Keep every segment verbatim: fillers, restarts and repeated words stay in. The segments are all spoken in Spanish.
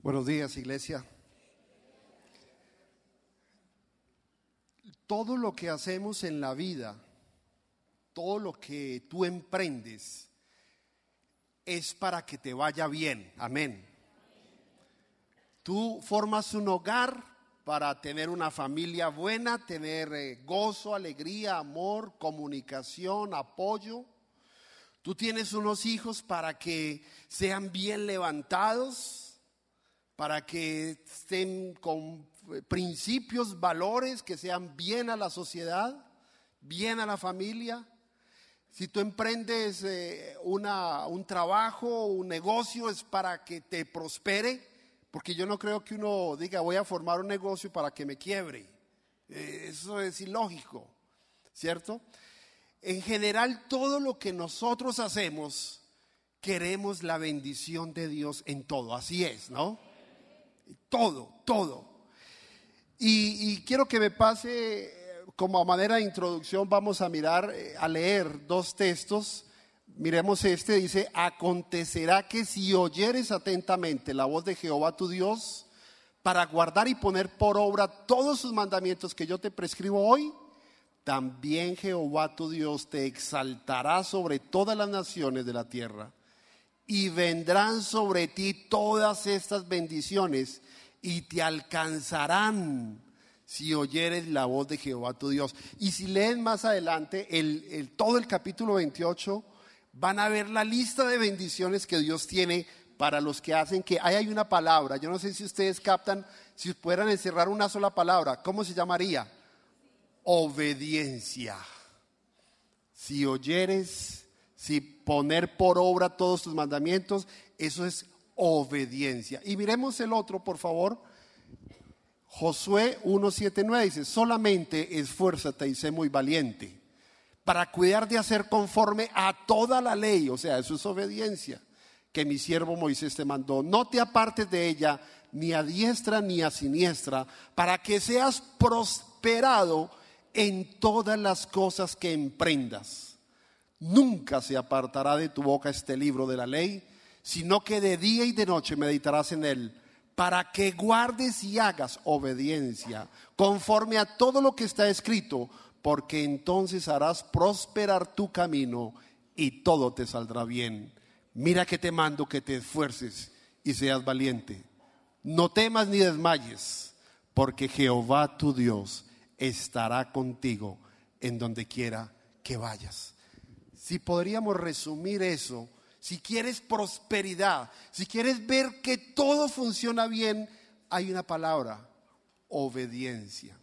Buenos días, iglesia. Todo lo que hacemos en la vida, todo lo que tú emprendes, es para que te vaya bien. Amén. Tú formas un hogar para tener una familia buena, tener eh, gozo, alegría, amor, comunicación, apoyo. Tú tienes unos hijos para que sean bien levantados, para que estén con principios, valores, que sean bien a la sociedad, bien a la familia. Si tú emprendes eh, una, un trabajo, un negocio, es para que te prospere, porque yo no creo que uno diga voy a formar un negocio para que me quiebre. Eh, eso es ilógico, ¿cierto? En general, todo lo que nosotros hacemos, queremos la bendición de Dios en todo, así es, ¿no? Todo, todo. Y, y quiero que me pase, como a manera de introducción, vamos a mirar, a leer dos textos. Miremos este, dice: acontecerá que si oyeres atentamente la voz de Jehová tu Dios, para guardar y poner por obra todos sus mandamientos que yo te prescribo hoy, también Jehová tu Dios te exaltará sobre todas las naciones de la tierra, y vendrán sobre ti todas estas bendiciones y te alcanzarán si oyeres la voz de Jehová tu Dios. Y si leen más adelante el, el, todo el capítulo veintiocho, van a ver la lista de bendiciones que Dios tiene para los que hacen que ahí hay una palabra. Yo no sé si ustedes captan, si pudieran encerrar una sola palabra, ¿cómo se llamaría? Obediencia. Si oyeres, si poner por obra todos tus mandamientos, eso es obediencia. Y miremos el otro, por favor. Josué uno, siete, nueve dice: solamente esfuérzate y sé muy valiente para cuidar de hacer conforme a toda la ley, o sea, eso es obediencia, que mi siervo Moisés te mandó. No te apartes de ella ni a diestra ni a siniestra, para que seas prosperado en todas las cosas que emprendas. Nunca se apartará de tu boca este libro de la ley, sino que de día y de noche meditarás en él, para que guardes y hagas obediencia conforme a todo lo que está escrito, porque entonces harás prosperar tu camino y todo te saldrá bien. Mira que te mando que te esfuerces y seas valiente. No temas ni desmayes, porque Jehová tu Dios estará contigo en donde quiera que vayas. Si podríamos resumir eso, si quieres prosperidad, si quieres ver que todo funciona bien, hay una palabra: obediencia.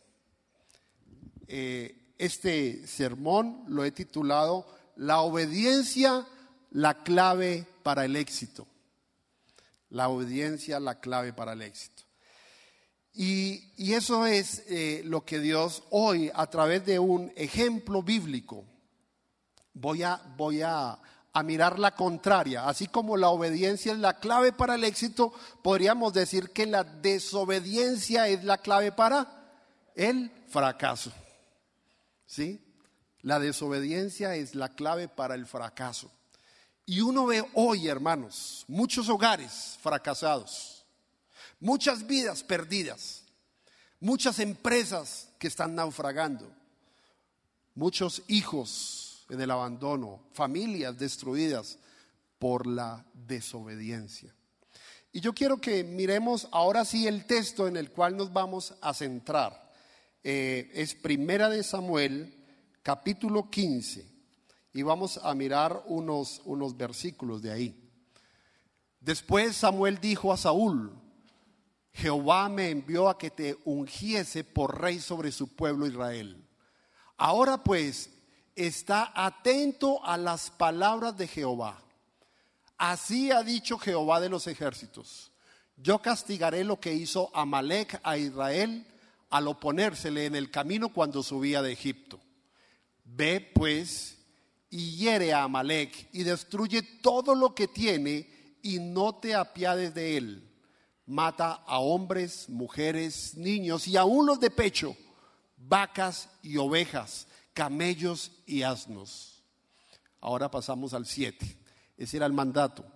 Eh, este sermón lo he titulado La obediencia, la clave para el éxito. La obediencia, la clave para el éxito. Y, y eso es eh, lo que Dios hoy, a través de un ejemplo bíblico, voy a, voy a, a mirar la contraria. Así como la obediencia es la clave para el éxito, podríamos decir que la desobediencia es la clave para el fracaso. ¿Sí? La desobediencia es la clave para el fracaso. Y uno ve hoy, hermanos, muchos hogares fracasados, muchas vidas perdidas, muchas empresas que están naufragando, muchos hijos en el abandono, familias destruidas por la desobediencia. Y yo quiero que miremos ahora sí el texto en el cual nos vamos a centrar. Eh, es Primera de Samuel, capítulo quince, y vamos a mirar unos, unos versículos de ahí. Después Samuel dijo a Saúl: Jehová me envió a que te ungiese por rey sobre su pueblo Israel. Ahora pues, está atento a las palabras de Jehová. Así ha dicho Jehová de los ejércitos: yo castigaré lo que hizo Amalec a Israel al oponérsele en el camino cuando subía de Egipto. Ve pues y hiere a Amalec y destruye todo lo que tiene y no te apiades de él. Mata a hombres, mujeres, niños y aún los de pecho, vacas y ovejas, camellos y asnos. Ahora pasamos al siete. Ese era el mandato.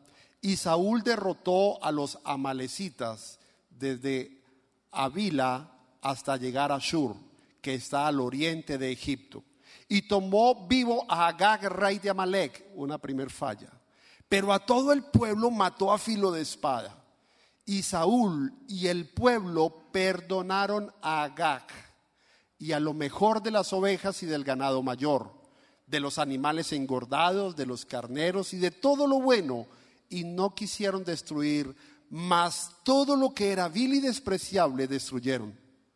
Y Saúl derrotó a los amalecitas desde Avila hasta llegar a Shur, que está al oriente de Egipto. Y tomó vivo a Agag, rey de Amalec, una primer falla. Pero a todo el pueblo mató a filo de espada. Y Saúl y el pueblo perdonaron a Agag y a lo mejor de las ovejas y del ganado mayor, de los animales engordados, de los carneros y de todo lo bueno, y no quisieron destruir, mas todo lo que era vil y despreciable destruyeron.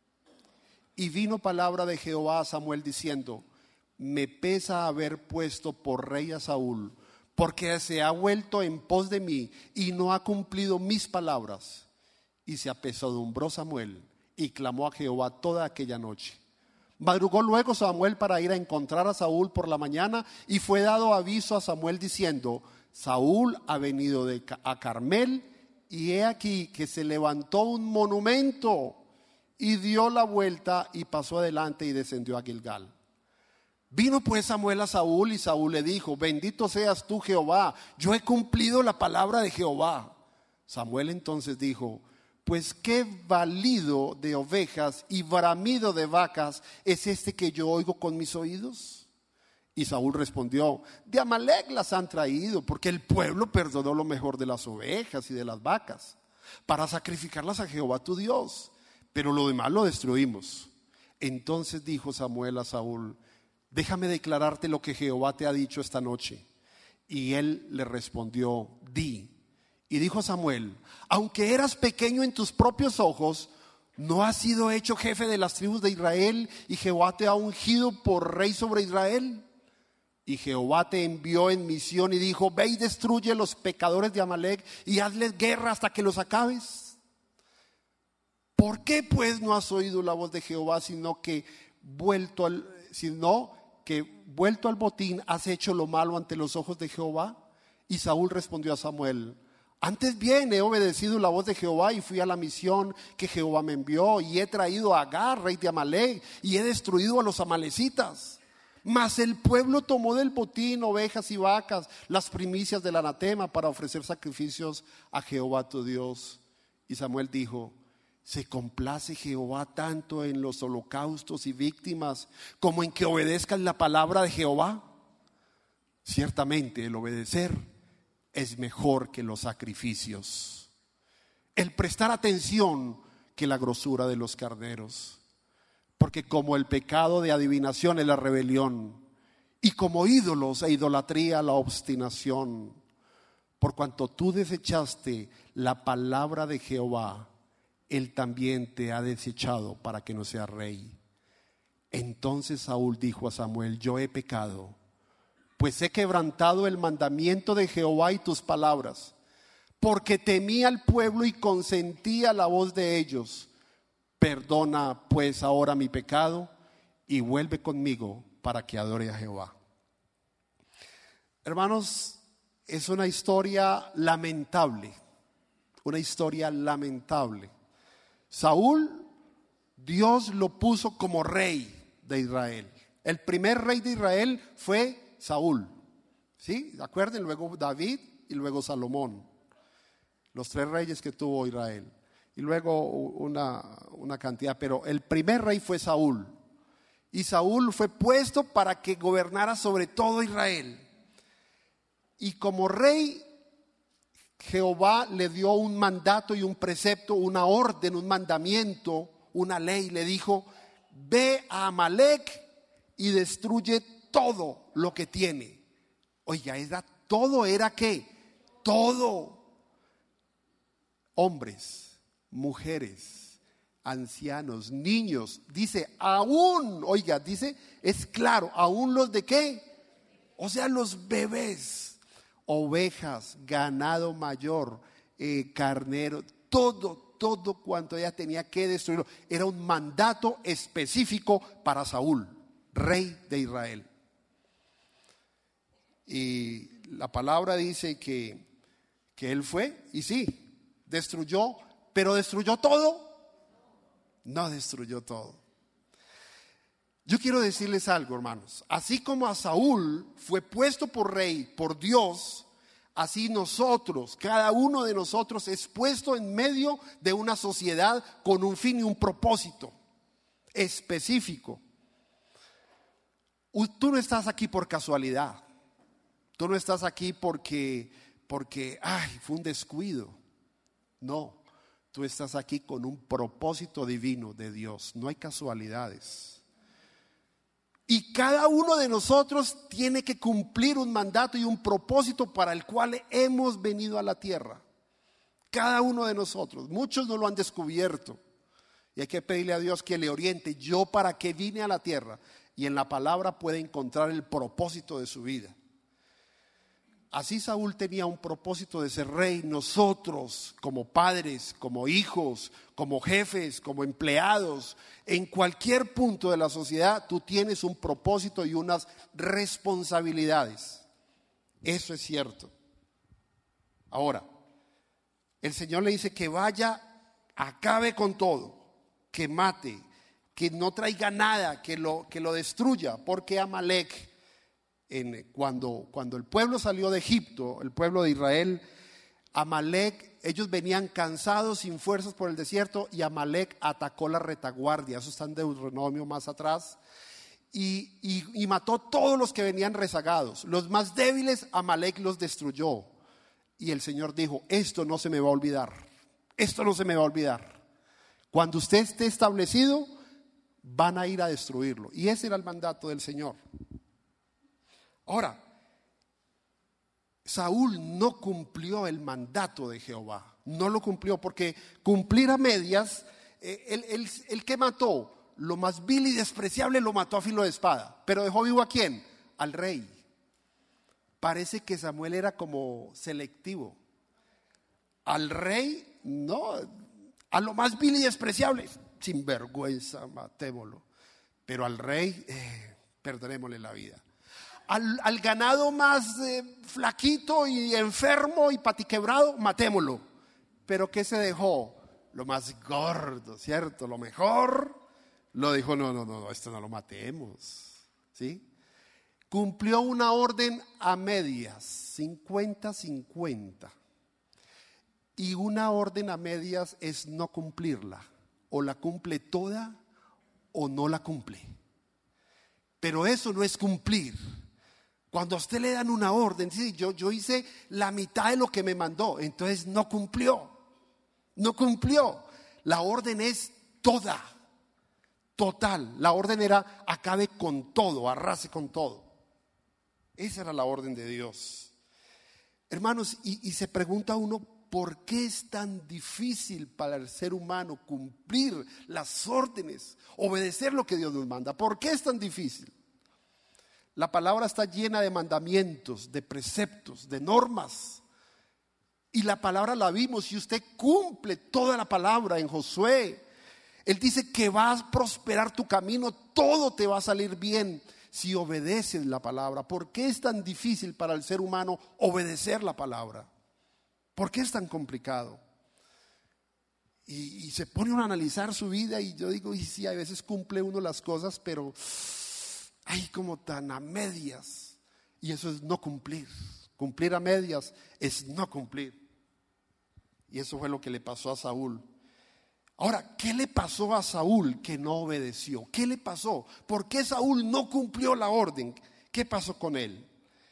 Y vino palabra de Jehová a Samuel diciendo: me pesa haber puesto por rey a Saúl, porque se ha vuelto en pos de mí y no ha cumplido mis palabras. Y se apesadumbró Samuel y clamó a Jehová toda aquella noche. Madrugó luego Samuel para ir a encontrar a Saúl por la mañana, y fue dado aviso a Samuel diciendo: Saúl ha venido de, a Carmel, y he aquí que se levantó un monumento. Y dio la vuelta y pasó adelante y descendió a Gilgal. Vino pues Samuel a Saúl, y Saúl le dijo: bendito seas tú, Jehová, yo he cumplido la palabra de Jehová. Samuel entonces dijo: pues qué balido de ovejas y bramido de vacas es este que yo oigo con mis oídos. Y Saúl respondió: de Amalec las han traído, porque el pueblo perdonó lo mejor de las ovejas y de las vacas para sacrificarlas a Jehová tu Dios, pero lo demás lo destruimos. Entonces dijo Samuel a Saúl: déjame declararte lo que Jehová te ha dicho esta noche. Y él le respondió: di. Y dijo Samuel: aunque eras pequeño en tus propios ojos, ¿no has sido hecho jefe de las tribus de Israel, y Jehová te ha ungido por rey sobre Israel? Y Jehová te envió en misión y dijo: ve y destruye los pecadores de Amalec y hazles guerra hasta que los acabes. ¿Por qué pues no has oído la voz de Jehová, sino que vuelto al, sino que vuelto al botín has hecho lo malo ante los ojos de Jehová? Y Saúl respondió a Samuel: antes bien he obedecido la voz de Jehová y fui a la misión que Jehová me envió, y he traído a Agar, rey de Amalec, y he destruido a los amalecitas. Mas el pueblo tomó del botín ovejas y vacas, las primicias del anatema, para ofrecer sacrificios a Jehová tu Dios. Y Samuel dijo: ¿se complace Jehová tanto en los holocaustos y víctimas como en que obedezcan la palabra de Jehová? Ciertamente el obedecer es mejor que los sacrificios, el prestar atención que la grosura de los carneros. Porque como el pecado de adivinación es la rebelión, y como ídolos e idolatría la obstinación. Por cuanto tú desechaste la palabra de Jehová, él también te ha desechado para que no seas rey. Entonces Saúl dijo a Samuel: yo he pecado, pues he quebrantado el mandamiento de Jehová y tus palabras, porque temí al pueblo y consentí a la voz de ellos. Perdona pues ahora mi pecado y vuelve conmigo para que adore a Jehová. Hermanos, es una historia lamentable, una historia lamentable. Saúl, Dios lo puso como rey de Israel. El primer rey de Israel fue Saúl, ¿sí? ¿Acuerden? Luego David y luego Salomón, los tres reyes que tuvo Israel. Y luego una, una cantidad, pero el primer rey fue Saúl. Y Saúl fue puesto para que gobernara sobre todo Israel. Y como rey, Jehová le dio un mandato y un precepto, una orden, un mandamiento, una ley. Le dijo: ve a Amalec y destruye todo lo que tiene. Oiga, era todo, ¿era qué? Todo. Hombres, mujeres, ancianos, niños, dice aún, oiga, dice, es claro, aún los de qué, o sea, los bebés, ovejas, ganado mayor, eh, carnero, todo, todo cuanto ella tenía que destruirlo. Era un mandato específico para Saúl, rey de Israel. Y la palabra dice que, que él fue, y sí, destruyó. ¿Pero destruyó todo? No destruyó todo. Yo quiero decirles algo, hermanos. Así como a Saúl fue puesto por rey, por Dios, Así nosotros, cada uno de nosotros es puesto en medio de una sociedad con un fin y un propósito específico. Tú no estás aquí por casualidad. Tú no estás aquí porque, porque, ay, fue un descuido. No, tú estás aquí con un propósito divino de Dios. No hay casualidades. Y cada uno de nosotros tiene que cumplir un mandato y un propósito para el cual hemos venido a la tierra. Cada uno de nosotros. Muchos no lo han descubierto. Y hay que pedirle a Dios que le oriente. Yo para qué vine a la tierra. Y en la palabra puede encontrar el propósito de su vida. Así Saúl tenía un propósito de ser rey. Nosotros como padres, como hijos, como jefes, como empleados, en cualquier punto de la sociedad tú tienes un propósito y unas responsabilidades. Eso es cierto. Ahora, el Señor le dice que vaya, acabe con todo, que mate, que no traiga nada, que lo, que lo destruya, porque Amalek, en, cuando, cuando el pueblo salió de Egipto, el pueblo de Israel, Amalek, ellos venían cansados, sin fuerzas por el desierto, y Amalek atacó la retaguardia. Eso está en Deuteronomio más atrás. Y, y, y mató todos los que venían rezagados. Los más débiles, Amalek los destruyó. Y el Señor dijo: esto no se me va a olvidar. Esto no se me va a olvidar. Cuando usted esté establecido, van a ir a destruirlo. Y ese era el mandato del Señor. Ahora, Saúl no cumplió el mandato de Jehová. No lo cumplió porque cumplir a medias, eh, el, el, el que mató lo más vil y despreciable lo mató a filo de espada. Pero dejó vivo ¿a quién? Al rey. Parece que Samuel era como selectivo. Al rey, no, a lo más vil y despreciable, sinvergüenza, matémoslo. Pero al rey, eh, perdonémosle la vida. Al, al ganado más eh, flaquito y enfermo y patiquebrado, matémoslo. Pero ¿qué se dejó? Lo más gordo, ¿cierto? Lo mejor, lo dijo: no, no, no, esto no lo matemos. ¿Sí? Cumplió una orden a medias, cincuenta cincuenta. Y una orden a medias es no cumplirla. O la cumple toda o no la cumple. Pero eso no es cumplir. Cuando a usted le dan una orden, sí, yo, yo hice la mitad de lo que me mandó, entonces no cumplió, no cumplió. La orden es toda, total. La orden era: acabe con todo, arrase con todo. Esa era la orden de Dios. Hermanos, y, y se pregunta uno, ¿por qué es tan difícil para el ser humano cumplir las órdenes, obedecer lo que Dios nos manda? ¿Por qué es tan difícil? La palabra está llena de mandamientos, de preceptos, de normas. Y la palabra la vimos, y usted cumple toda la palabra en Josué. Él dice que va a prosperar tu camino, todo te va a salir bien si obedeces la palabra. ¿Por qué es tan difícil para el ser humano obedecer la palabra? ¿Por qué es tan complicado? Y, y se pone uno a analizar su vida, y yo digo, y sí, a veces cumple uno las cosas, pero hay como tan a medias. Y eso es no cumplir. Cumplir a medias es no cumplir. Y eso fue lo que le pasó a Saúl. Ahora, ¿qué le pasó a Saúl que no obedeció? ¿Qué le pasó? ¿Por qué Saúl no cumplió la orden? ¿Qué pasó con él?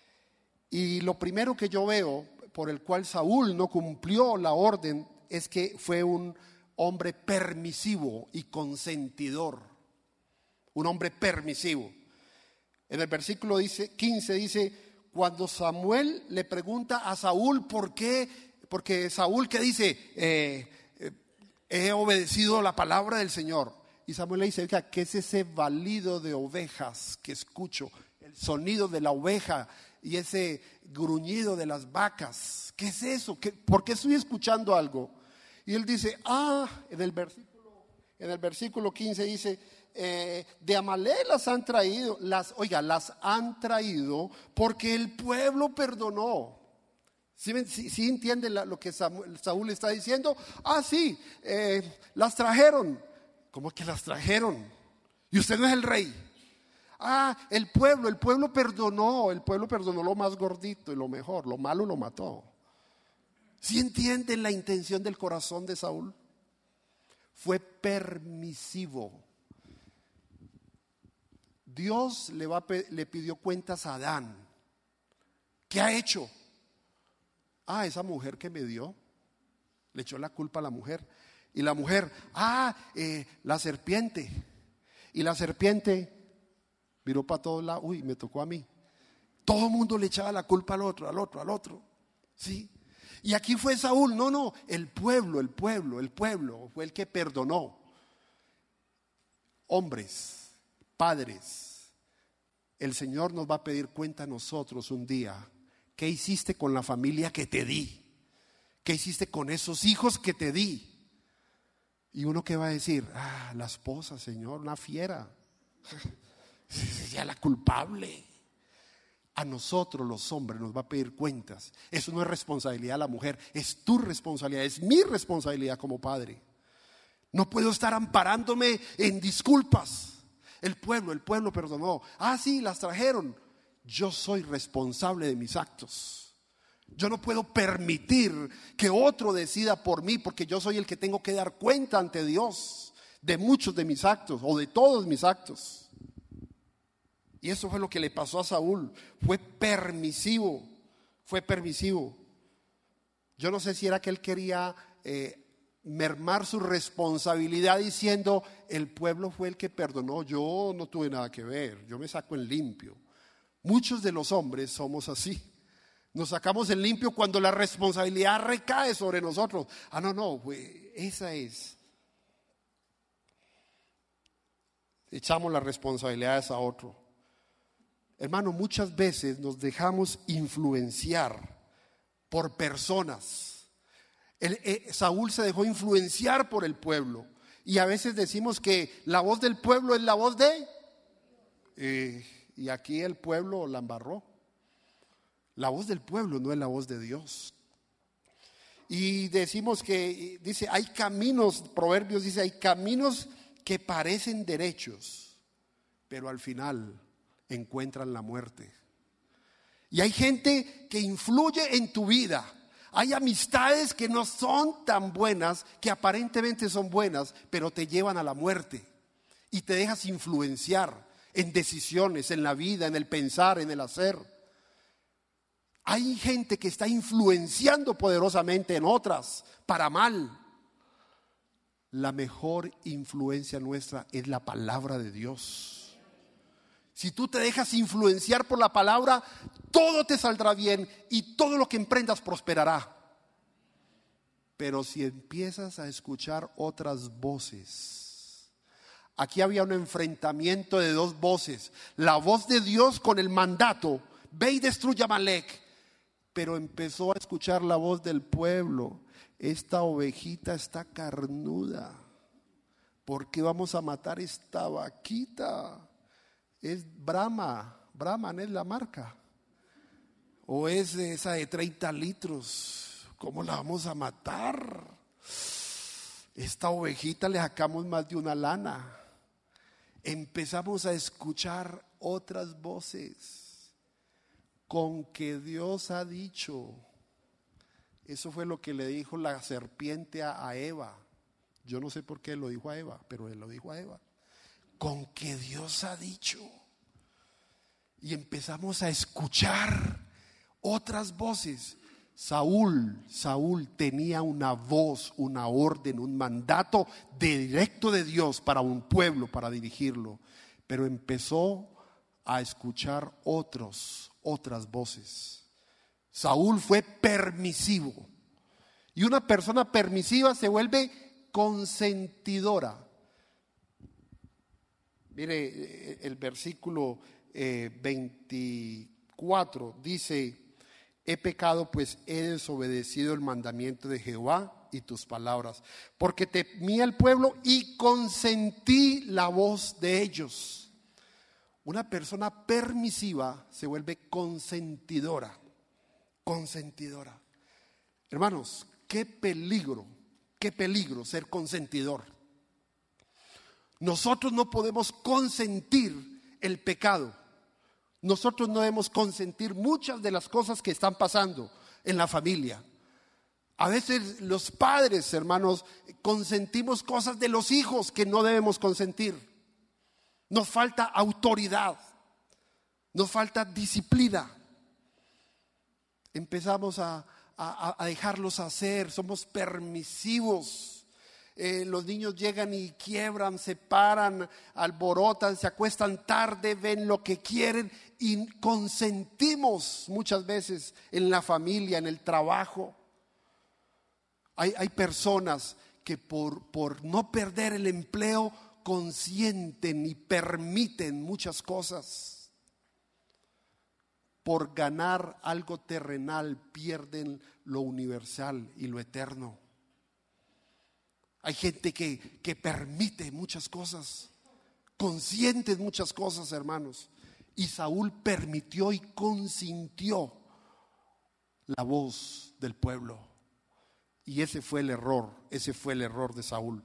Y lo primero que yo veo por el cual Saúl no cumplió la orden es que fue un hombre permisivo y consentidor. Un hombre permisivo. En el versículo dice, quince dice: cuando Samuel le pregunta a Saúl por qué, porque Saúl que dice, eh, eh, he obedecido la palabra del Señor. Y Samuel le dice: oiga, ¿qué es ese balido de ovejas que escucho? El sonido de la oveja y ese gruñido de las vacas. ¿Qué es eso? ¿Qué, ¿Por qué estoy escuchando algo? Y él dice, ah, en el versículo, en el versículo quince dice, eh, de Amalek las han traído, las, oiga, las han traído porque el pueblo perdonó. ¿Sí, sí, sí entiende la, lo que Samuel, Saúl está diciendo? Ah, sí, eh, las trajeron. ¿Cómo que las trajeron? Y usted no es el rey. Ah, el pueblo, el pueblo perdonó, el pueblo perdonó lo más gordito y lo mejor, lo malo lo mató. ¿Sí entienden la intención del corazón de Saúl? Fue permisivo. Dios le, va, le pidió cuentas a Adán. ¿Qué ha hecho? Ah, esa mujer que me dio. Le echó la culpa a la mujer. Y la mujer, ah, eh, la serpiente. Y la serpiente miró para todos lados. Uy, me tocó a mí. Todo el mundo le echaba la culpa al otro, al otro, al otro. ¿Sí? Y aquí fue Saúl. No, no, el pueblo, el pueblo, el pueblo fue el que perdonó. Hombres, padres, el Señor nos va a pedir cuenta a nosotros un día. ¿Qué hiciste con la familia que te di? ¿Qué hiciste con esos hijos que te di? Y uno que va a decir, ah, la esposa, Señor, una fiera. Es ya la culpable. A nosotros los hombres nos va a pedir cuentas. Eso no es responsabilidad de la mujer, es tu responsabilidad, es mi responsabilidad como padre. No puedo estar amparándome en disculpas. El pueblo, el pueblo perdonó. Ah, sí, las trajeron. Yo soy responsable de mis actos. Yo no puedo permitir que otro decida por mí, porque yo soy el que tengo que dar cuenta ante Dios de muchos de mis actos o de todos mis actos. Y eso fue lo que le pasó a Saúl. Fue permisivo, fue permisivo. Yo no sé si era que él quería eh, mermar su responsabilidad diciendo, el pueblo fue el que perdonó, yo no tuve nada que ver, yo me saco en limpio. Muchos de los hombres somos así. Nos sacamos en limpio cuando la responsabilidad recae sobre nosotros. Ah, no, no, pues esa es. Echamos las responsabilidades a otro. Hermano, muchas veces nos dejamos influenciar por personas. El, eh, Saúl se dejó influenciar por el pueblo. Y a veces decimos que la voz del pueblo es la voz de... Eh, y aquí el pueblo la embarró. La voz del pueblo no es la voz de Dios. Y decimos que, dice, hay caminos, Proverbios dice, hay caminos que parecen derechos, pero al final encuentran la muerte. Y hay gente que influye en tu vida. Hay amistades que no son tan buenas, que aparentemente son buenas, pero te llevan a la muerte. Y te dejas influenciar en decisiones, en la vida, en el pensar, en el hacer. Hay gente que está influenciando poderosamente en otras para mal. La mejor influencia nuestra es la palabra de Dios. Si tú te dejas influenciar por la palabra, todo te saldrá bien y todo lo que emprendas prosperará. Pero si empiezas a escuchar otras voces, aquí había un enfrentamiento de dos voces, la voz de Dios con el mandato, ve y destruye a Amalek. Pero empezó a escuchar la voz del pueblo. Esta ovejita está carnuda. ¿Por qué vamos a matar esta vaquita? Es Brahma. Brahman es la marca. O es esa de treinta litros. ¿Cómo la vamos a matar? Esta ovejita le sacamos más de una lana. Empezamos a escuchar otras voces. Con que Dios ha dicho. Eso fue lo que le dijo la serpiente a, a Eva. Yo no sé por qué lo dijo a Eva, pero él lo dijo a Eva. Con que Dios ha dicho. Y empezamos a escuchar otras voces. Saúl, Saúl tenía una voz, una orden, un mandato directo de Dios para un pueblo, para dirigirlo. Pero empezó a escuchar otros, otras voces. Saúl fue permisivo. Y una persona permisiva se vuelve consentidora. Mire el versículo eh, veinticuatro dice: he pecado, pues he desobedecido el mandamiento de Jehová y tus palabras, porque temía el pueblo y consentí la voz de ellos. Una persona permisiva se vuelve consentidora, consentidora. Hermanos, qué peligro, qué peligro ser consentidor. Nosotros no podemos consentir el pecado. Nosotros no debemos consentir muchas de las cosas que están pasando en la familia. A veces los padres, hermanos, consentimos cosas de los hijos que no debemos consentir. Nos falta autoridad, nos falta disciplina. Empezamos a, a, a dejarlos hacer, somos permisivos. Eh, los niños llegan y quiebran, se paran, alborotan, se acuestan tarde, ven lo que quieren y consentimos muchas veces en la familia, en el trabajo. Hay, hay personas que por, por no perder el empleo consienten y permiten muchas cosas. Por ganar algo terrenal pierden lo universal y lo eterno. Hay gente que, que permite muchas cosas, consiente muchas cosas, hermanos. Y Saúl permitió y consintió la voz del pueblo. Y ese fue el error, ese fue el error de Saúl.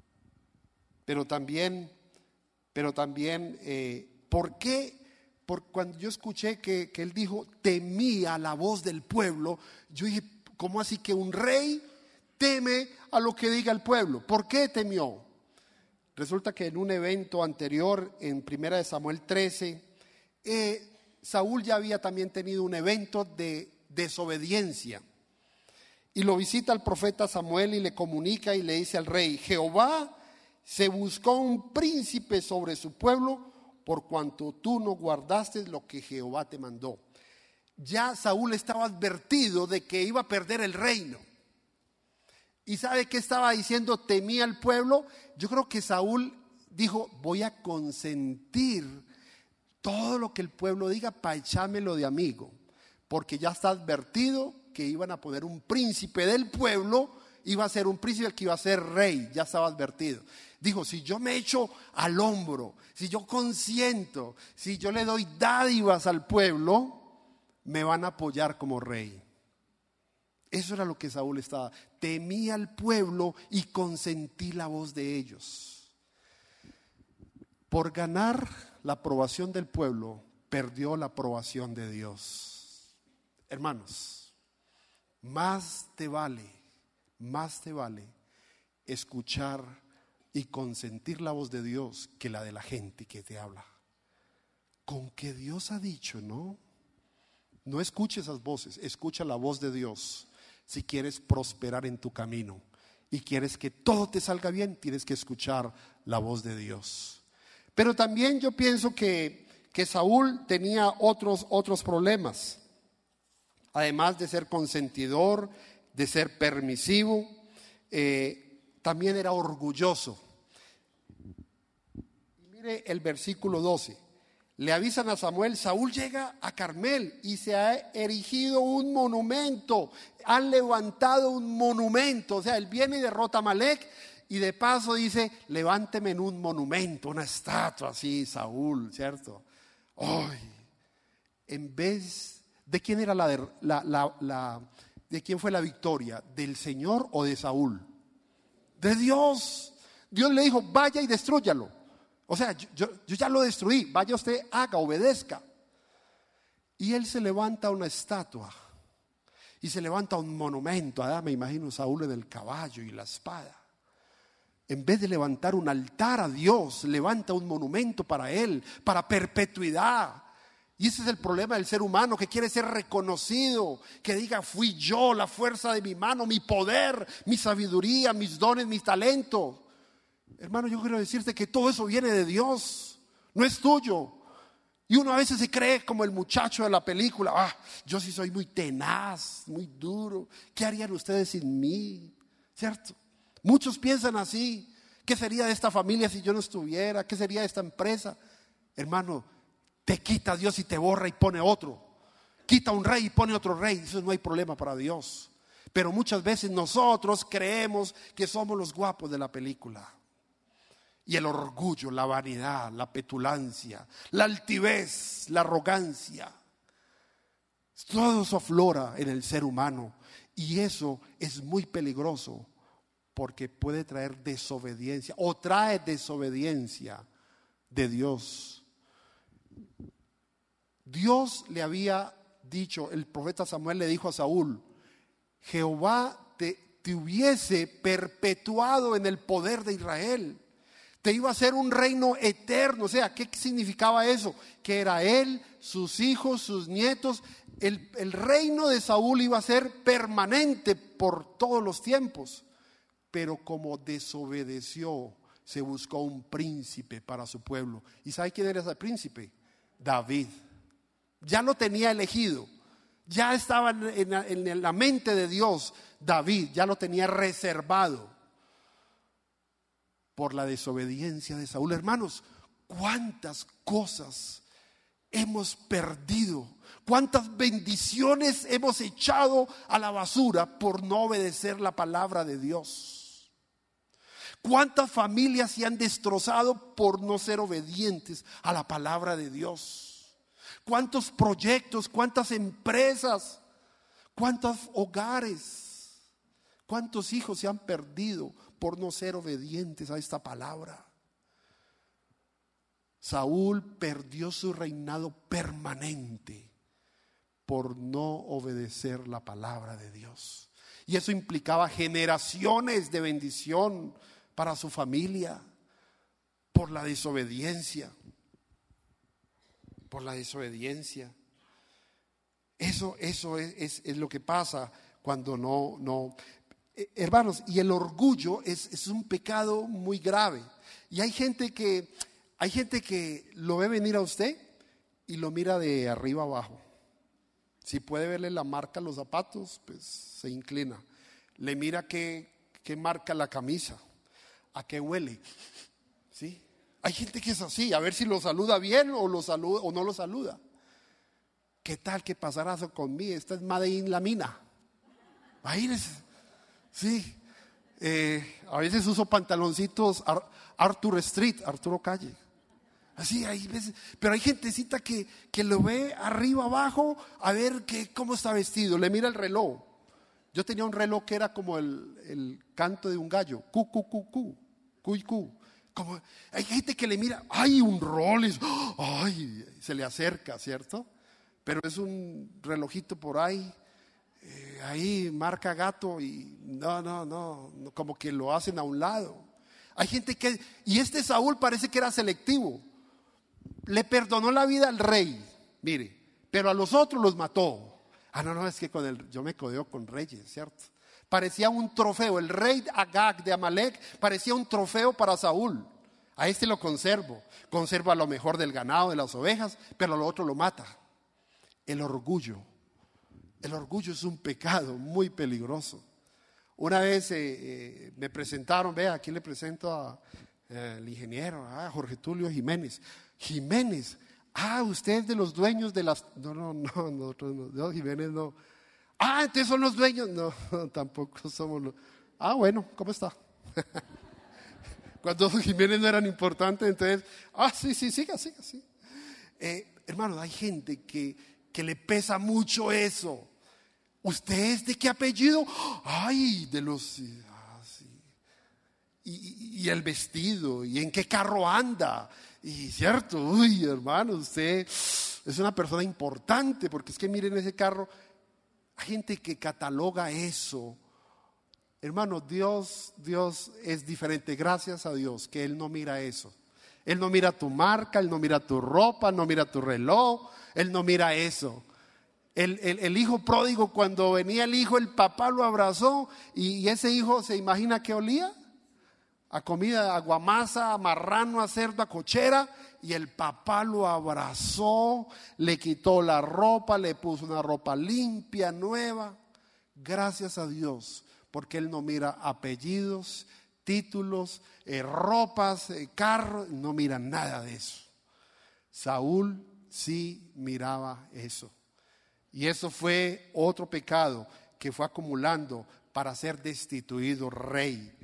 Pero también, pero también, eh, ¿por qué? Porque cuando yo escuché que, que él dijo, temía la voz del pueblo, yo dije, ¿cómo así que un rey teme a lo que diga el pueblo? ¿Por qué temió? Resulta que en un evento anterior, en primera de Samuel trece, eh, Saúl ya había también tenido un evento de desobediencia. Y lo visita el profeta Samuel y le comunica y le dice al rey: Jehová se buscó un príncipe sobre su pueblo por cuanto tú no guardaste lo que Jehová te mandó. Ya Saúl estaba advertido de que iba a perder el reino. ¿Y sabe qué estaba diciendo? Temía al pueblo. Yo creo que Saúl dijo: voy a consentir todo lo que el pueblo diga para echármelo de amigo, porque ya está advertido que iban a poner un príncipe del pueblo, iba a ser un príncipe que iba a ser rey, ya estaba advertido. Dijo: si yo me echo al hombro, si yo consiento, si yo le doy dádivas al pueblo, me van a apoyar como rey. Eso era lo que Saúl estaba. Temía al pueblo y consentí la voz de ellos. Por ganar la aprobación del pueblo, perdió la aprobación de Dios. Hermanos, más te vale, más te vale escuchar y consentir la voz de Dios que la de la gente que te habla. Con que Dios ha dicho, ¿no? No escuche esas voces, escucha la voz de Dios. Si quieres prosperar en tu camino y quieres que todo te salga bien, tienes que escuchar la voz de Dios. Pero también yo pienso que, que Saúl tenía otros, otros problemas. Además de ser consentidor, de ser permisivo, eh, también era orgulloso. Y mire el versículo doce. Le avisan a Samuel: Saúl llega a Carmel y se ha erigido un monumento, han levantado un monumento. O sea, él viene y derrota a Amalek y de paso dice: levánteme en un monumento, una estatua así, Saúl, ¿cierto? Ay, en vez de quién era la, de, la, la, la de quién fue la victoria, ¿del Señor o de Saúl? De Dios. Dios le dijo: vaya y destrúyalo. O sea, yo, yo, yo ya lo destruí, vaya usted, haga, obedezca. Y él se levanta una estatua y se levanta un monumento. Ah, me imagino Saúl en el caballo y la espada. En vez de levantar un altar a Dios, levanta un monumento para él, para perpetuidad. Y ese es el problema del ser humano, que quiere ser reconocido, que diga: fui yo, la fuerza de mi mano, mi poder, mi sabiduría, mis dones, mis talentos. Hermano, yo quiero decirte que todo eso viene de Dios, no es tuyo. Y uno a veces se cree como el muchacho de la película: ah, yo sí soy muy tenaz, muy duro. ¿Qué harían ustedes sin mí? ¿Cierto? Muchos piensan así. ¿Qué sería de esta familia si yo no estuviera? ¿Qué sería de esta empresa? Hermano, te quita Dios y te borra y pone otro. Quita un rey y pone otro rey. Eso no hay problema para Dios. Pero muchas veces nosotros creemos que somos los guapos de la película. Y el orgullo, la vanidad, la petulancia, la altivez, la arrogancia, todo eso aflora en el ser humano. Y eso es muy peligroso, porque puede traer desobediencia o trae desobediencia de Dios. Dios le había dicho, el profeta Samuel le dijo a Saúl, Jehová te, te hubiese perpetuado en el poder de Israel. Te iba a hacer un reino eterno. O sea, ¿qué significaba eso? Que era él, sus hijos, sus nietos. El, el reino de Saúl iba a ser permanente por todos los tiempos. Pero como desobedeció, se buscó un príncipe para su pueblo. ¿Y sabe quién era ese príncipe? David. Ya lo tenía elegido. Ya estaba en la, en la mente de Dios. David ya lo tenía reservado. Por la desobediencia de Saúl. Hermanos, cuántas cosas hemos perdido, cuántas bendiciones hemos echado a la basura por no obedecer la palabra de Dios. Cuántas familias se han destrozado por no ser obedientes a la palabra de Dios. Cuántos proyectos, cuántas empresas, cuántos hogares, cuántos hijos se han perdido por no ser obedientes a esta palabra. Saúl perdió su reinado permanente por no obedecer la palabra de Dios. Y eso implicaba generaciones de bendición para su familia por la desobediencia. Por la desobediencia. Eso, eso es, es, es lo que pasa cuando no... no Hermanos, y el orgullo es, es un pecado muy grave. Y hay gente que hay gente que lo ve venir a usted y lo mira de arriba abajo. Si puede verle la marca a los zapatos, pues se inclina. Le mira qué, qué marca la camisa, a qué huele. ¿Sí? Hay gente que es así, a ver si lo saluda bien o, lo saluda, o no lo saluda. ¿Qué tal que pasará eso conmigo? Esta es Made in la mina. Imagínense. Sí, eh, a veces uso pantaloncitos Ar- Arthur Street, Arturo Calle. Así hay veces, pero hay gentecita que, que lo ve arriba abajo a ver que, cómo está vestido, le mira el reloj. Yo tenía un reloj que era como el, el canto de un gallo, cu, cu, cu, cu, cuy, cu. Como, hay gente que le mira, ay, un Rolex, ay, se le acerca, ¿cierto? Pero es un relojito por ahí. Eh, ahí marca gato y no, no, no, como que lo hacen a un lado. Hay gente que, y este Saúl parece que era selectivo. Le perdonó la vida al rey, mire, pero a los otros los mató. Ah, no, no, es que con el, yo me codeo con reyes, ¿cierto? Parecía un trofeo, el rey Agag de Amalek parecía un trofeo para Saúl. A este lo conservo, conserva lo mejor del ganado, de las ovejas, pero a lo otro lo mata. El orgullo. El orgullo es un pecado muy peligroso. Una vez eh, eh, me presentaron, vea, aquí le presento a, eh, al ingeniero, a Jorge Tulio Jiménez. Jiménez, ah, usted es de los dueños de las... No, no, no, nosotros no, no, Jiménez no. Ah, entonces son los dueños. No, tampoco somos los... Ah, bueno, ¿cómo está? Cuando Jiménez no eran importantes, entonces, ah, sí, sí, siga, siga, sí. Eh, hermano, hay gente que, que le pesa mucho eso. ¿Usted es de qué apellido? Ay, de los... Ah, sí. y, y el vestido, y en qué carro anda. Y cierto, uy, hermano, usted es una persona importante, porque es que miren ese carro. Hay gente que cataloga eso. Hermano, Dios, Dios es diferente. Gracias a Dios que Él no mira eso. Él no mira tu marca, Él no mira tu ropa, no mira tu reloj, Él no mira eso. El, el, el hijo pródigo, cuando venía el hijo, el papá lo abrazó y, y ese hijo se imagina que olía a comida, a guamasa, a marrano, a cerdo, a cochera, y el papá lo abrazó, le quitó la ropa, le puso una ropa limpia, nueva. Gracias a Dios, porque Él no mira apellidos, títulos, eh, ropas, eh, carros, no mira nada de eso. Saúl sí miraba eso. Y eso fue otro pecado que fue acumulando para ser destituido rey.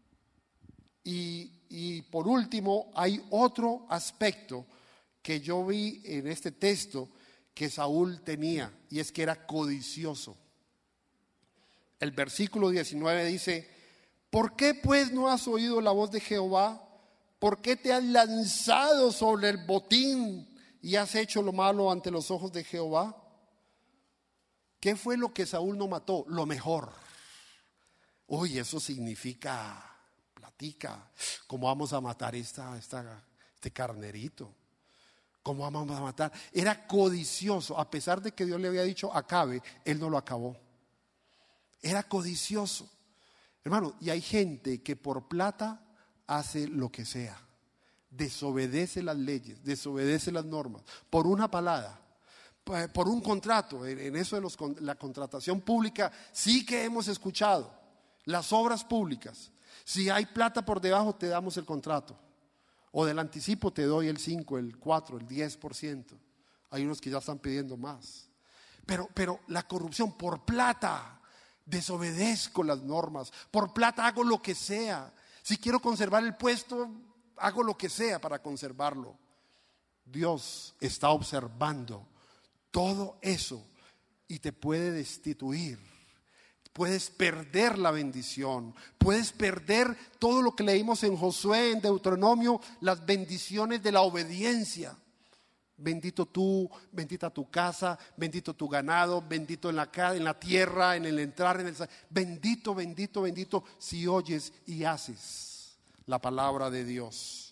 Y, y por último, hay otro aspecto que yo vi en este texto que Saúl tenía, y es que era codicioso. El versículo diecinueve dice: ¿por qué pues no has oído la voz de Jehová? ¿Por qué te has lanzado sobre el botín y has hecho lo malo ante los ojos de Jehová? ¿Qué fue lo que Saúl no mató? Lo mejor. Uy, eso significa, platica, ¿cómo vamos a matar esta, esta, este carnerito? ¿Cómo vamos a matar? Era codicioso, a pesar de que Dios le había dicho acabe, él no lo acabó. Era codicioso. Hermano, y hay gente que por plata hace lo que sea. Desobedece las leyes, desobedece las normas, por una palabra, por un contrato. En eso de los, la contratación pública sí que hemos escuchado. Las obras públicas, si hay plata por debajo te damos el contrato, o del anticipo te doy el cinco, el cuatro, el diez por ciento. Hay unos que ya están pidiendo más. Pero, pero la corrupción, por plata desobedezco las normas, por plata hago lo que sea. Si quiero conservar el puesto, hago lo que sea para conservarlo. Dios está observando todo eso y te puede destituir. Puedes perder la bendición, puedes perder todo lo que leímos en Josué, en Deuteronomio, las bendiciones de la obediencia. Bendito tú, bendita tu casa, bendito tu ganado, bendito en la, en la tierra, en el entrar, en el salir. Bendito, bendito, bendito si oyes y haces la palabra de Dios.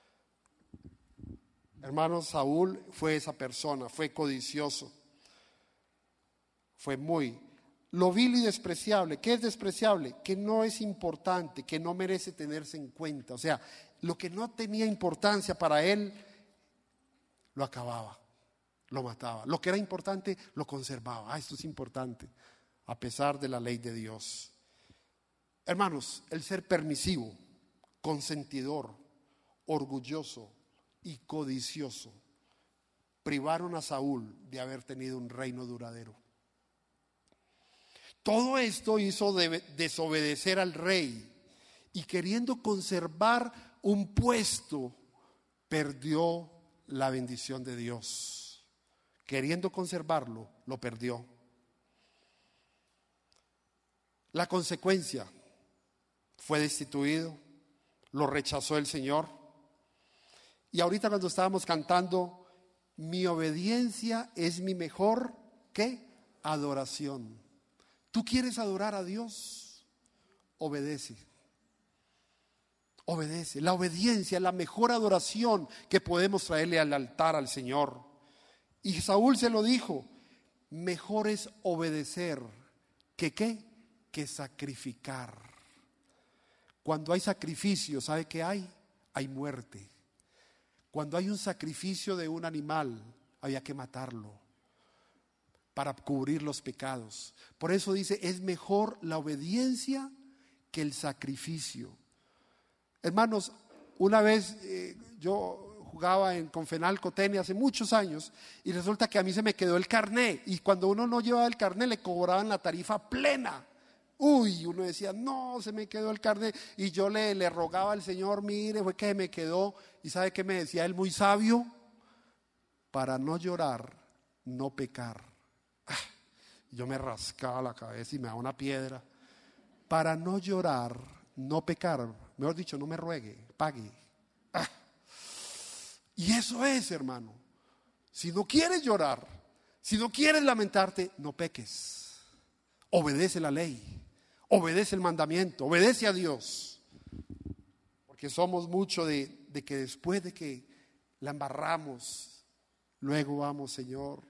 Hermanos, Saúl fue esa persona, fue codicioso, fue muy... Lo vil y despreciable. ¿Qué es despreciable? Que no es importante, que no merece tenerse en cuenta. O sea, lo que no tenía importancia para él, lo acababa, lo mataba. Lo que era importante, lo conservaba. Ah, esto es importante, a pesar de la ley de Dios. Hermanos, el ser permisivo, consentidor, orgulloso y codicioso privaron a Saúl de haber tenido un reino duradero. Todo esto hizo desobedecer al rey y queriendo conservar un puesto, perdió la bendición de Dios. Queriendo conservarlo, lo perdió. La consecuencia, fue destituido, lo rechazó el Señor. Y ahorita cuando estábamos cantando, mi obediencia es mi mejor, ¿qué? Adoración. ¿Tú quieres adorar a Dios? Obedece. Obedece. La obediencia es la mejor adoración que podemos traerle al altar al Señor. Y Saúl se lo dijo, mejor es obedecer que ¿qué? Que sacrificar. Cuando hay sacrificio, ¿sabe qué hay? Hay muerte. Cuando hay un sacrificio de un animal, había que matarlo para cubrir los pecados. Por eso dice, es mejor la obediencia que el sacrificio. Hermanos, una vez eh, yo jugaba en Confenalco tenis hace muchos años y resulta que a mí se me quedó el carné y cuando uno no llevaba el carné le cobraban la tarifa plena. Uy, uno decía, no, se me quedó el carné y yo le, le rogaba al Señor, mire, fue que me quedó. ¿Y sabe qué me decía él muy sabio? Para no llorar, no pecar. Yo me rascaba la cabeza y me daba una piedra. Para no llorar, no pecar. Mejor dicho, no me ruegue, pague. Ah. Y eso es, hermano. Si no quieres llorar, si no quieres lamentarte, no peques. Obedece la ley, obedece el mandamiento, obedece a Dios. Porque somos mucho de, de que después de que la embarramos, luego vamos, Señor.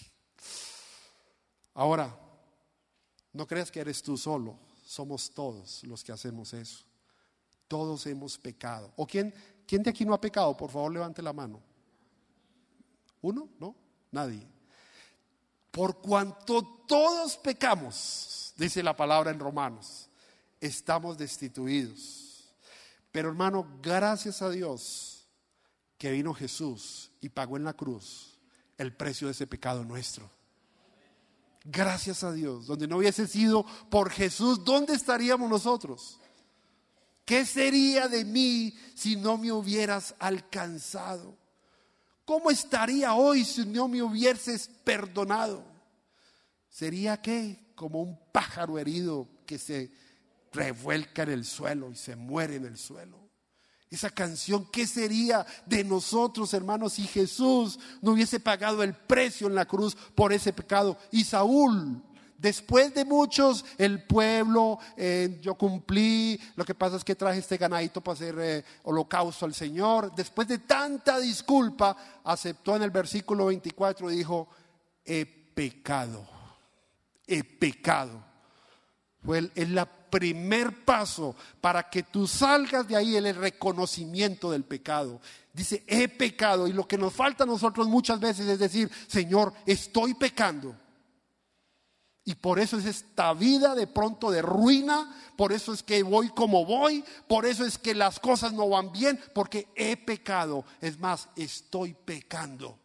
Ahora, no creas que eres tú solo, somos todos los que hacemos eso. Todos hemos pecado. ¿O quién, quién de aquí no ha pecado? Por favor, levante la mano. ¿Uno? ¿No? Nadie. Por cuanto todos pecamos, dice la palabra en Romanos, estamos destituidos. Pero hermano, gracias a Dios que vino Jesús y pagó en la cruz el precio de ese pecado nuestro. Gracias a Dios. Donde no hubiese sido por Jesús, ¿dónde estaríamos nosotros? ¿Qué sería de mí si no me hubieras alcanzado? ¿Cómo estaría hoy si no me hubieses perdonado? ¿Sería qué? Como un pájaro herido que se revuelca en el suelo y se muere en el suelo. Esa canción, ¿qué sería de nosotros, hermanos, si Jesús no hubiese pagado el precio en la cruz por ese pecado? Y Saúl, después de muchos, el pueblo, eh, yo cumplí, lo que pasa es que traje este ganadito para hacer eh, holocausto al Señor. Después de tanta disculpa, aceptó en el versículo veinticuatro y dijo, he pecado, he pecado. Fue el, el la primer paso para que tú salgas de ahí, el reconocimiento del pecado. Dice, he pecado. Y lo que nos falta a nosotros muchas veces es decir, Señor, estoy pecando. Y por eso es esta vida de pronto de ruina, por eso es que voy como voy, por eso es que las cosas no van bien, porque he pecado. Es más, estoy pecando.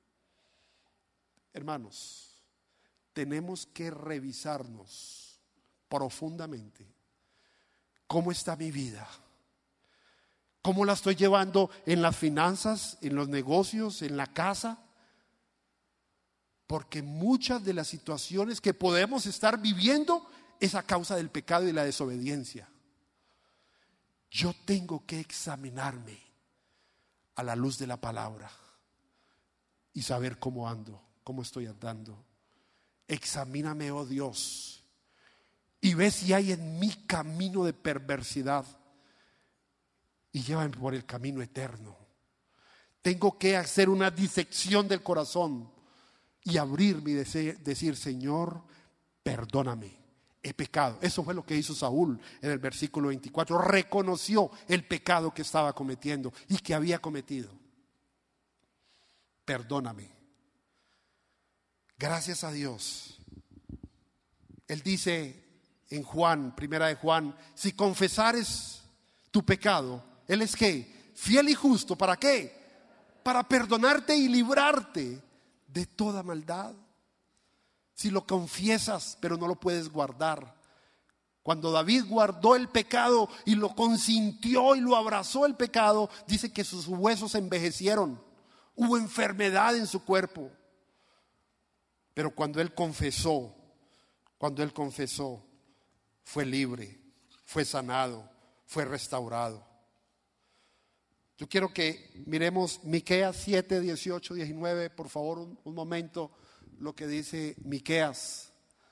Hermanos, tenemos que revisarnos profundamente. ¿Cómo está mi vida? ¿Cómo la estoy llevando en las finanzas, en los negocios, en la casa? Porque muchas de las situaciones que podemos estar viviendo es a causa del pecado y la desobediencia. Yo tengo que examinarme a la luz de la palabra y saber cómo ando, cómo estoy andando. Examíname, oh Dios, y ve si hay en mi camino de perversidad y llévame por el camino eterno. Tengo que hacer una disección del corazón y abrirme y decir, decir, Señor, perdóname, he pecado. Eso fue lo que hizo Saúl en el versículo veinticuatro. Reconoció el pecado que estaba cometiendo y que había cometido. Perdóname. Gracias a Dios. Él dice en Juan, primera de Juan, si confesares tu pecado, Él es ¿qué? Fiel y justo. ¿Para qué? Para perdonarte y librarte de toda maldad. Si lo confiesas, pero no lo puedes guardar. Cuando David guardó el pecado y lo consintió y lo abrazó el pecado, dice que sus huesos envejecieron. Hubo enfermedad en su cuerpo. Pero cuando él confesó, cuando él confesó, fue libre, fue sanado, fue restaurado. Yo quiero que miremos Miqueas siete, dieciocho, diecinueve, por favor, un, un momento, lo que dice Miqueas.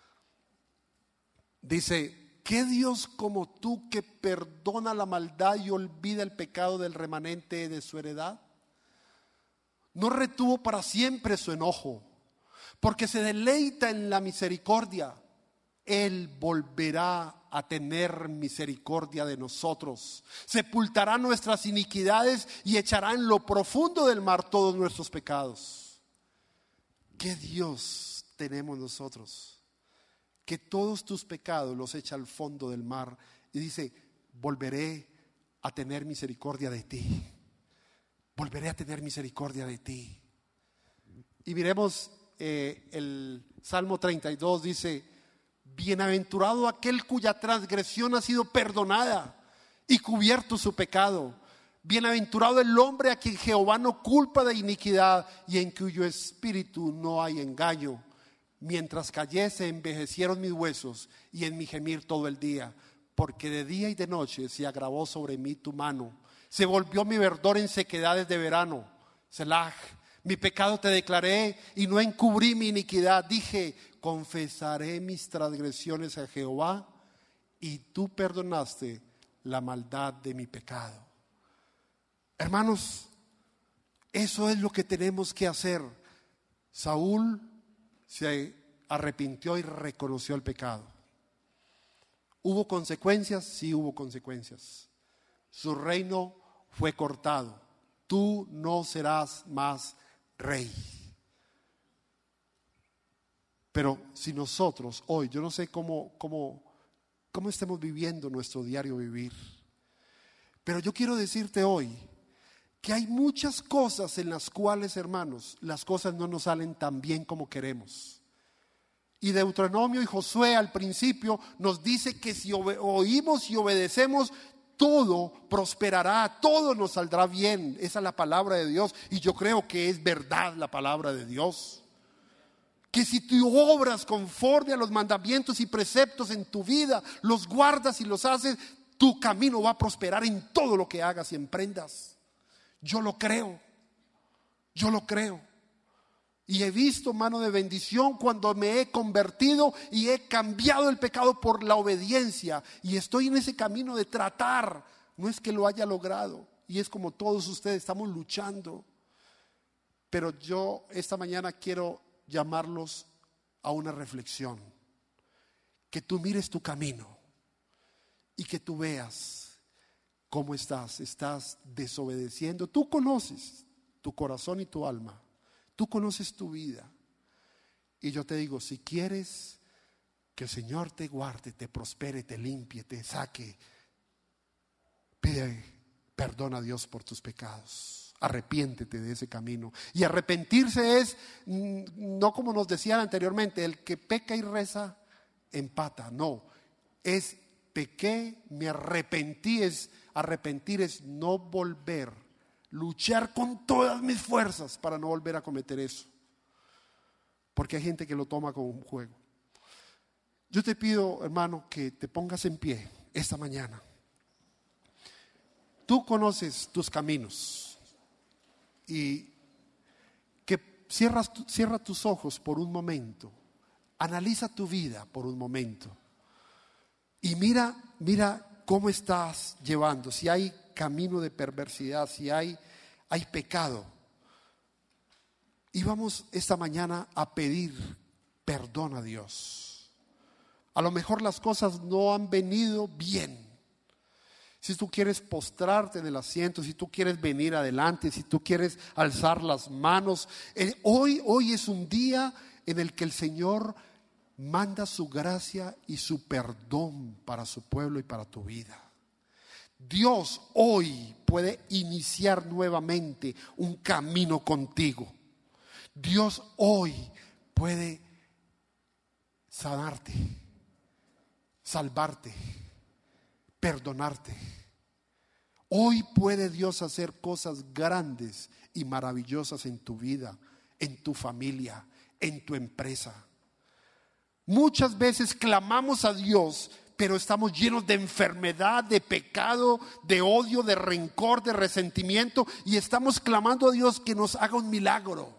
Dice, ¿qué Dios como tú que perdona la maldad y olvida el pecado del remanente de su heredad? No retuvo para siempre su enojo, porque se deleita en la misericordia. Él volverá a tener misericordia de nosotros, sepultará nuestras iniquidades y echará en lo profundo del mar todos nuestros pecados. ¿Qué Dios tenemos nosotros? Que todos tus pecados los echa al fondo del mar y dice, volveré a tener misericordia de ti, volveré a tener misericordia de ti. Y miremos eh, el Salmo treinta y dos, dice, bienaventurado aquel cuya transgresión ha sido perdonada y cubierto su pecado. Bienaventurado el hombre a quien Jehová no culpa de iniquidad y en cuyo espíritu no hay engaño. Mientras callé se envejecieron mis huesos y en mi gemir todo el día, porque de día y de noche se agravó sobre mí tu mano. Se volvió mi verdor en sequedades de verano. Selah, mi pecado te declaré y no encubrí mi iniquidad. Dije, confesaré mis transgresiones a Jehová y tú perdonaste la maldad de mi pecado. Hermanos, eso es lo que tenemos que hacer. Saúl se arrepintió y reconoció el pecado. ¿Hubo consecuencias? Sí, hubo consecuencias. Su reino fue cortado. Tú no serás más rey. Pero si nosotros hoy, yo no sé cómo, cómo, cómo estemos viviendo nuestro diario vivir, pero yo quiero decirte hoy que hay muchas cosas en las cuales, hermanos, las cosas no nos salen tan bien como queremos. Y Deuteronomio y Josué al principio nos dice que si oímos y obedecemos, todo prosperará, todo nos saldrá bien. Esa es la palabra de Dios y yo creo que es verdad la palabra de Dios. Que si tú obras conforme a los mandamientos y preceptos en tu vida, los guardas y los haces, Tu camino va a prosperar en todo lo que hagas y emprendas. Yo lo creo. Yo lo creo. Y he visto mano de bendición cuando me he convertido y he cambiado el pecado por la obediencia. Y estoy en ese camino de tratar. No es que lo haya logrado. Y es como todos ustedes, estamos luchando. Pero yo esta mañana quiero llamarlos a una reflexión. Que tú mires tu camino y que tú veas cómo estás. Estás desobedeciendo. Tú conoces tu corazón y tu alma. Tú conoces tu vida. Y yo te digo, si quieres que el Señor te guarde, te prospere, te limpie, te saque, pide perdón a Dios por tus pecados. Arrepiéntete de ese camino. Y arrepentirse es, no como nos decían anteriormente, el que peca y reza empata. No, es pequé, me arrepentí. Es arrepentir es no volver. Luchar con todas mis fuerzas para no volver a cometer eso. Porque hay gente que lo toma como un juego. Yo te pido, hermano, que te pongas en pie esta mañana. Tú conoces tus caminos. Y que cierras, cierra tus ojos por un momento. Analiza tu vida por un momento. Y mira, mira cómo estás llevando. Si hay camino de perversidad, si hay, hay pecado. Y vamos esta mañana a pedir perdón a Dios. A lo mejor las cosas no han venido bien. Si tú quieres postrarte en el asiento, si tú quieres venir adelante, si tú quieres alzar las manos, eh, hoy, hoy es un día en el que el Señor manda su gracia y su perdón para su pueblo y para tu vida. Dios hoy puede iniciar nuevamente un camino contigo. Dios hoy puede sanarte, salvarte, perdonarte. Hoy puede Dios hacer cosas grandes y maravillosas en tu vida, en tu familia, en tu empresa. Muchas veces clamamos a Dios, pero estamos llenos de enfermedad, de pecado, de odio, de rencor, de resentimiento, y estamos clamando a Dios que nos haga un milagro.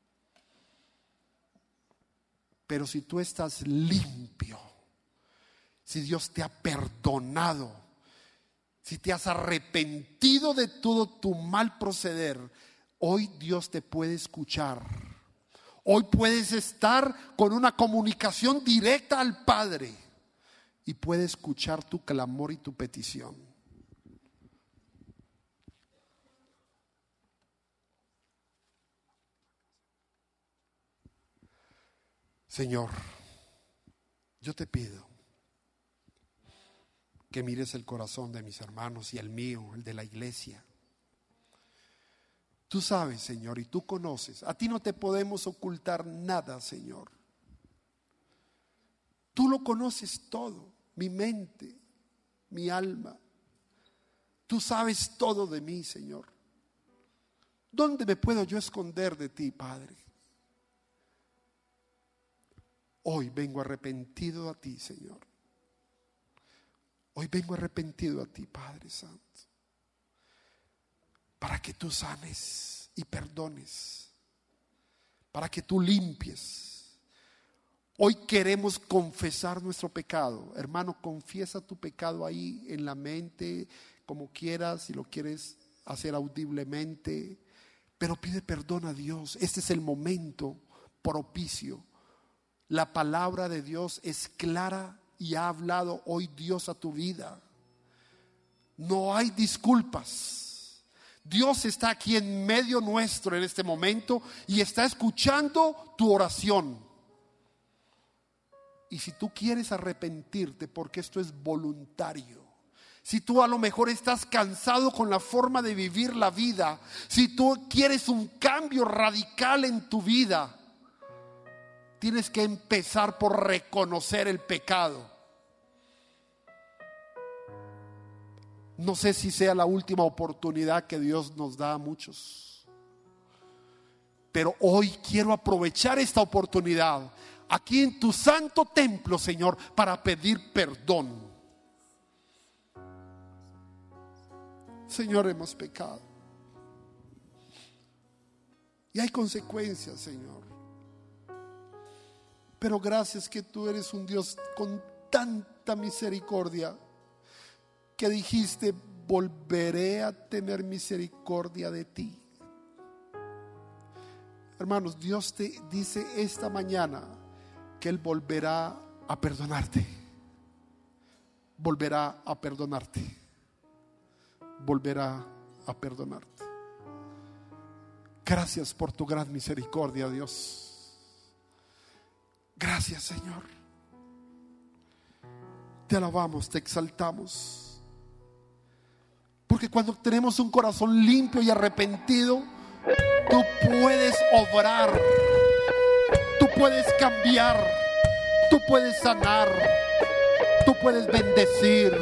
Pero si tú estás limpio, si Dios te ha perdonado, si te has arrepentido de todo tu mal proceder, hoy Dios te puede escuchar. Hoy puedes estar con una comunicación directa al Padre y puede escuchar tu clamor y tu petición. Señor, yo te pido que mires el corazón de mis hermanos y el mío, el de la iglesia. Tú sabes, Señor, y tú conoces. A ti no te podemos ocultar nada, Señor. Tú lo conoces todo, mi mente, mi alma. Tú sabes todo de mí, Señor. ¿Dónde me puedo yo esconder de ti, Padre? Hoy vengo arrepentido a ti, Señor. Hoy vengo arrepentido a ti, Padre Santo, para que tú sanes y perdones, para que tú limpies. Hoy queremos confesar nuestro pecado. Hermano, confiesa tu pecado ahí en la mente, como quieras, si lo quieres hacer audiblemente, pero pide perdón a Dios. Este es el momento propicio. La palabra de Dios es clara y ha hablado hoy Dios a tu vida. No hay disculpas. Dios está aquí en medio nuestro en este momento y está escuchando tu oración. Y si tú quieres arrepentirte, porque esto es voluntario, si tú a lo mejor estás cansado con la forma de vivir la vida, si tú quieres un cambio radical en tu vida, tienes que empezar por reconocer el pecado. No sé si sea la última oportunidad que Dios nos da a muchos, pero hoy quiero aprovechar esta oportunidad aquí en tu santo templo, Señor, para pedir perdón. Señor, hemos pecado. Y hay consecuencias, Señor. Pero gracias que tú eres un Dios con tanta misericordia que dijiste: volveré a tener misericordia de ti. Hermanos, Dios te dice esta mañana que Él volverá a perdonarte. Volverá a perdonarte. Volverá a perdonarte. Gracias por tu gran misericordia, Dios. Gracias, Señor. Te alabamos, te exaltamos. Porque cuando tenemos un corazón limpio y arrepentido, tú puedes obrar, tú puedes cambiar, tú puedes sanar, tú puedes bendecir,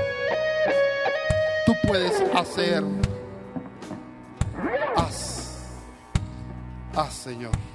tú puedes hacer. Haz, haz, Señor.